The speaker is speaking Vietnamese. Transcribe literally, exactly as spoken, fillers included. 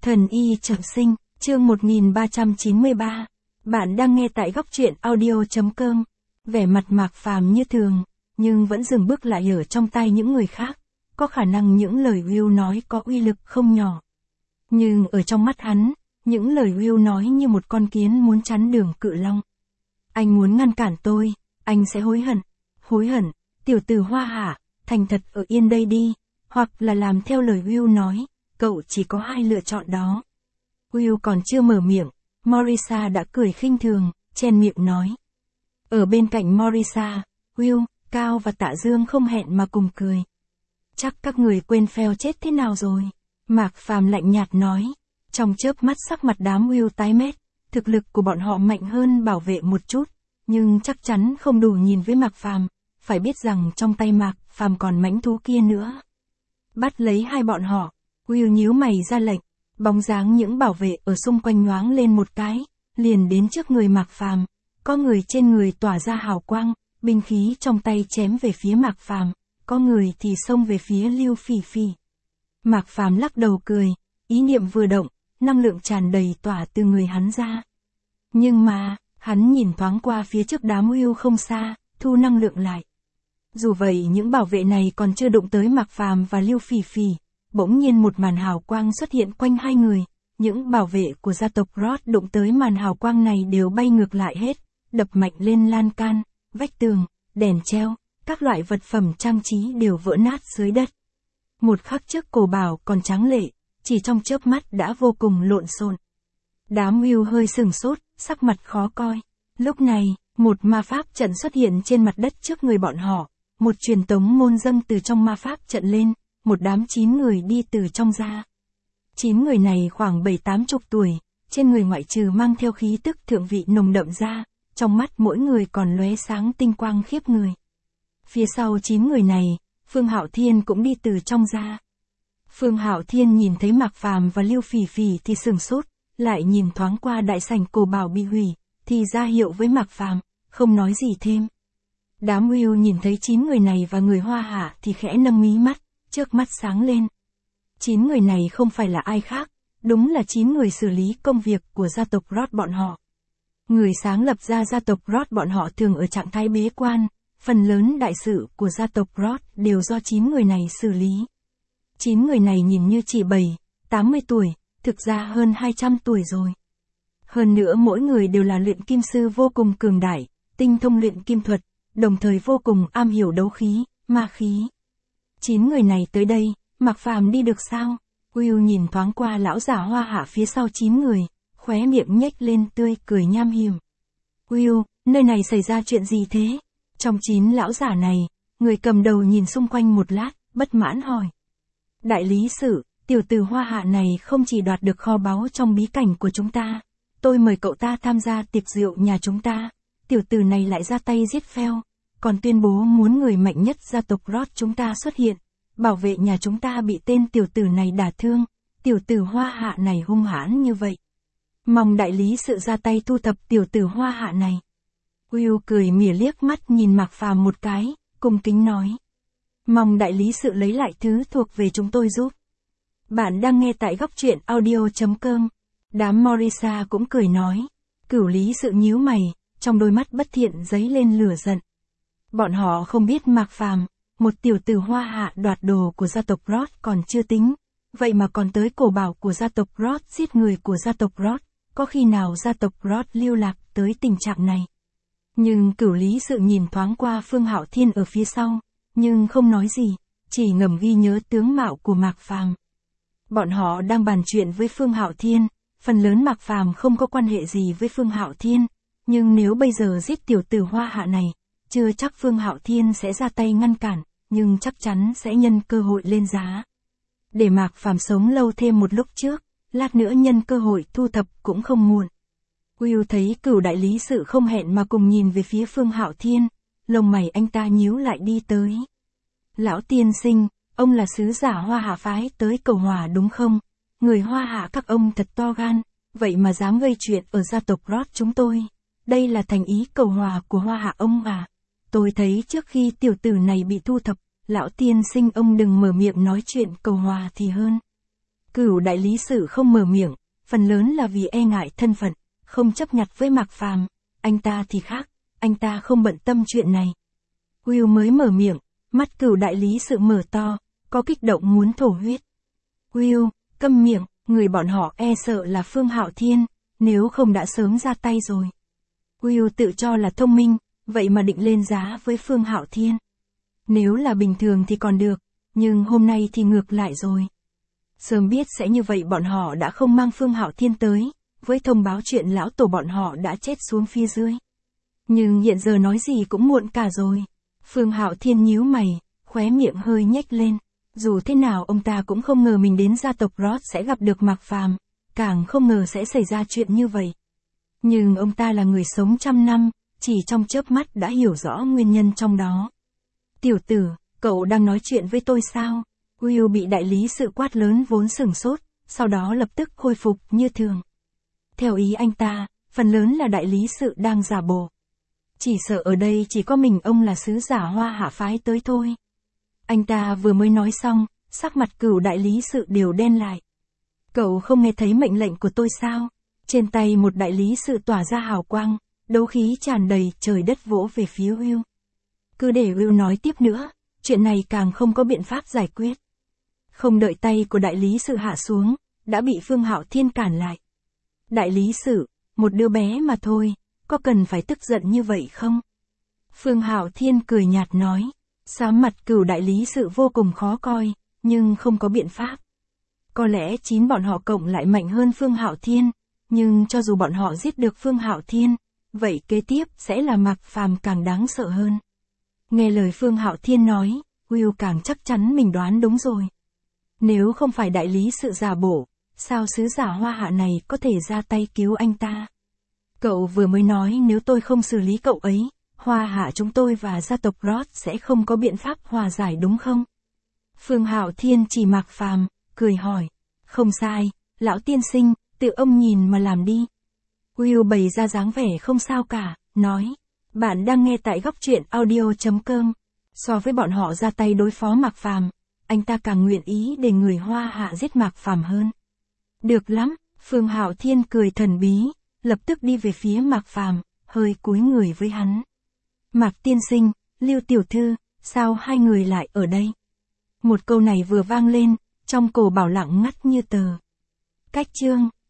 Thần y trọng sinh, chương một nghìn ba trăm chín mươi ba. Bạn đang nghe tại góc truyện audio.com. Vẻ mặt Mạc Phàm như thường, nhưng vẫn dừng bước lại ở trong tay những người khác. Có khả năng những lời Will nói có uy lực không nhỏ. Nhưng ở trong mắt hắn, những lời Will nói như một con kiến muốn chắn đường cự long. Anh muốn ngăn cản tôi, anh sẽ hối hận. Hối hận, tiểu tử Hoa Hạ, thành thật ở yên đây đi, hoặc là làm theo lời Will nói, cậu chỉ có hai lựa chọn đó. Will còn chưa mở miệng, Morisa đã cười khinh thường, chen miệng nói. Ở bên cạnh Morisa, Will, Cao và Tạ Dương không hẹn mà cùng cười. Chắc các người quên Phèo chết thế nào rồi? Mạc Phàm lạnh nhạt nói. Trong chớp mắt sắc mặt đám Will tái mét, thực lực của bọn họ mạnh hơn Bảo Vệ một chút, nhưng chắc chắn không đủ nhìn với Mạc Phàm, phải biết rằng trong tay Mạc Phàm còn mãnh thú kia nữa. Bắt lấy hai bọn họ, Will nhíu mày ra lệnh, bóng dáng những Bảo Vệ ở xung quanh nhoáng lên một cái, liền đến trước người Mạc Phàm, có người trên người tỏa ra hào quang, binh khí trong tay chém về phía Mạc Phàm, có người thì xông về phía Lưu Phỉ Phỉ. Mạc Phàm lắc đầu cười, ý niệm vừa động, năng lượng tràn đầy tỏa từ người hắn ra. Nhưng mà, hắn nhìn thoáng qua phía trước đám Will không xa, thu năng lượng lại. Dù vậy những Bảo Vệ này còn chưa đụng tới Mạc Phàm và Lưu Phỉ Phỉ, bỗng nhiên một màn hào quang xuất hiện quanh hai người, những Bảo Vệ của gia tộc Roth đụng tới màn hào quang này đều bay ngược lại hết, đập mạnh lên lan can, vách tường, đèn treo, các loại vật phẩm trang trí đều vỡ nát dưới đất. Một khắc trước cổ bảo còn tráng lệ, chỉ trong chớp mắt đã vô cùng lộn xộn. Đám Will hơi sừng sốt, sắc mặt khó coi. Lúc này, một ma pháp trận xuất hiện trên mặt đất trước người bọn họ, một truyền tống môn dâng từ trong ma pháp trận lên, một đám chín người đi từ trong ra. Chín người này khoảng bảy tám chục tuổi, trên người ngoại trừ mang theo khí tức thượng vị nồng đậm ra, trong mắt mỗi người còn lóe sáng tinh quang khiếp người. Phía sau chín người này, Phương Hạo Thiên cũng đi từ trong ra. Phương Hạo Thiên nhìn thấy Mạc Phàm và Lưu Phỉ Phỉ thì sừng sốt, lại nhìn thoáng qua đại sảnh cổ bảo bị hủy, thì ra hiệu với Mạc Phàm, không nói gì thêm. Đám Will nhìn thấy chín người này và người Hoa Hạ thì khẽ nâng mí mắt, trước mắt sáng lên. Chín người này không phải là ai khác, đúng là chín người xử lý công việc của gia tộc Roth bọn họ. Người sáng lập ra gia tộc Roth bọn họ thường ở trạng thái bế quan, phần lớn đại sự của gia tộc Roth đều do chín người này xử lý. Chín người này nhìn như chỉ bảy, tám mươi tuổi, thực ra hơn hai trăm tuổi rồi. Hơn nữa mỗi người đều là luyện kim sư vô cùng cường đại, tinh thông luyện kim thuật, đồng thời vô cùng am hiểu đấu khí, ma khí. Chín người này tới đây, Mạc Phàm đi được sao? Will nhìn thoáng qua lão giả Hoa Hạ phía sau chín người, khóe miệng nhếch lên tươi cười nham hiểm. Will, nơi này xảy ra chuyện gì thế? Trong chín lão giả này, người cầm đầu nhìn xung quanh một lát, bất mãn hỏi. Đại lý sử, tiểu tử Hoa Hạ này không chỉ đoạt được kho báu trong bí cảnh của chúng ta, tôi mời cậu ta tham gia tiệc rượu nhà chúng ta, tiểu tử này lại ra tay giết Phèo, còn tuyên bố muốn người mạnh nhất gia tộc Roth chúng ta xuất hiện, bảo vệ nhà chúng ta bị tên tiểu tử này đả thương, tiểu tử Hoa Hạ này hung hãn như vậy. Mong đại lý sự ra tay thu thập tiểu tử Hoa Hạ này. Will cười mỉa liếc mắt nhìn Mạc Phàm một cái, cung kính nói. Mong đại lý sự lấy lại thứ thuộc về chúng tôi giúp. Bạn đang nghe tại góc truyện audio.com. Đám Morisa cũng cười nói. Cửu lý sự nhíu mày, trong đôi mắt bất thiện dấy lên lửa giận. Bọn họ không biết Mạc Phàm, một tiểu tử Hoa Hạ đoạt đồ của gia tộc Roth còn chưa tính. Vậy mà còn tới cổ bảo của gia tộc Roth giết người của gia tộc Roth, có khi nào gia tộc Roth lưu lạc tới tình trạng này. Nhưng cửu lý sự nhìn thoáng qua Phương Hạo Thiên ở phía sau, nhưng không nói gì, chỉ ngầm ghi nhớ tướng mạo của Mạc Phàm. Bọn họ đang bàn chuyện với Phương Hạo Thiên, phần lớn Mạc Phàm không có quan hệ gì với Phương Hạo Thiên, nhưng nếu bây giờ giết tiểu tử Hoa Hạ này, chưa chắc Phương Hạo Thiên sẽ ra tay ngăn cản, nhưng chắc chắn sẽ nhân cơ hội lên giá. Để Mạc Phàm sống lâu thêm một lúc trước, lát nữa nhân cơ hội thu thập cũng không muộn. Will thấy cửu đại lý sự không hẹn mà cùng nhìn về phía Phương Hạo Thiên, lông mày anh ta nhíu lại đi tới. Lão tiên sinh, ông là sứ giả Hoa Hạ phái tới cầu hòa đúng không? Người Hoa Hạ các ông thật to gan, vậy mà dám gây chuyện ở gia tộc Roth chúng tôi. Đây là thành ý cầu hòa của Hoa Hạ ông à? Tôi thấy trước khi tiểu tử này bị thu thập, lão tiên sinh ông đừng mở miệng nói chuyện cầu hòa thì hơn. Cửu đại lý sự không mở miệng, phần lớn là vì e ngại thân phận, không chấp nhặt với Mạc Phàm, anh ta thì khác, anh ta không bận tâm chuyện này. Will mới mở miệng, mắt cửu đại lý sự mở to, có kích động muốn thổ huyết. Will, câm miệng, người bọn họ e sợ là Phương Hạo Thiên, nếu không đã sớm ra tay rồi. Will tự cho là thông minh, vậy mà định lên giá với Phương Hạo Thiên. Nếu là bình thường thì còn được, nhưng hôm nay thì ngược lại rồi. Sớm biết sẽ như vậy bọn họ đã không mang Phương Hạo Thiên tới, với thông báo chuyện lão tổ bọn họ đã chết xuống phía dưới. Nhưng hiện giờ nói gì cũng muộn cả rồi. Phương Hạo Thiên nhíu mày, khóe miệng hơi nhếch lên. Dù thế nào ông ta cũng không ngờ mình đến gia tộc Roth sẽ gặp được Mạc Phàm, càng không ngờ sẽ xảy ra chuyện như vậy. Nhưng ông ta là người sống trăm năm, chỉ trong chớp mắt đã hiểu rõ nguyên nhân trong đó. Tiểu tử, cậu đang nói chuyện với tôi sao? Will bị đại lý sự quát lớn vốn sửng sốt, sau đó lập tức khôi phục như thường. Theo ý anh ta, phần lớn là đại lý sự đang giả bộ. Chỉ sợ ở đây chỉ có mình ông là sứ giả Hoa Hạ phái tới thôi. Anh ta vừa mới nói xong, sắc mặt cửu đại lý sự đều đen lại. Cậu không nghe thấy mệnh lệnh của tôi sao? Trên tay một đại lý sự tỏa ra hào quang, đấu khí tràn đầy trời đất vỗ về phía Will. Cứ để Will nói tiếp nữa, chuyện này càng không có biện pháp giải quyết. Không đợi tay của đại lý sự hạ xuống, đã bị Phương Hạo Thiên cản lại. Đại lý sự, một đứa bé mà thôi, có cần phải tức giận như vậy không? Phương Hạo Thiên cười nhạt nói, xám mặt cửu đại lý sự vô cùng khó coi, nhưng không có biện pháp. Có lẽ chín bọn họ cộng lại mạnh hơn Phương Hạo Thiên, nhưng cho dù bọn họ giết được Phương Hạo Thiên, vậy kế tiếp sẽ là Mạc Phàm càng đáng sợ hơn. Nghe lời Phương Hạo Thiên nói, Will càng chắc chắn mình đoán đúng rồi. Nếu không phải đại lý sự giả bộ, sao sứ giả Hoa Hạ này có thể ra tay cứu anh ta? Cậu vừa mới nói nếu tôi không xử lý cậu ấy, Hoa Hạ chúng tôi và gia tộc Roth sẽ không có biện pháp hòa giải đúng không? Phương Hạo Thiên chỉ Mạc Phàm, cười hỏi. Không sai, lão tiên sinh, tự ông nhìn mà làm đi. Will bày ra dáng vẻ không sao cả, nói. Bạn đang nghe tại góc truyện audio chấm com. So với bọn họ ra tay đối phó Mạc Phàm, anh ta càng nguyện ý để người Hoa Hạ giết Mạc Phàm hơn. Được lắm, Phương Hạo Thiên cười thần bí, lập tức đi về phía Mạc Phàm, hơi cúi người với hắn. Mạc tiên sinh, Lưu tiểu thư, sao hai người lại ở đây? Một câu này vừa vang lên, trong cổ Bảo lặng ngắt như tờ. Cách chương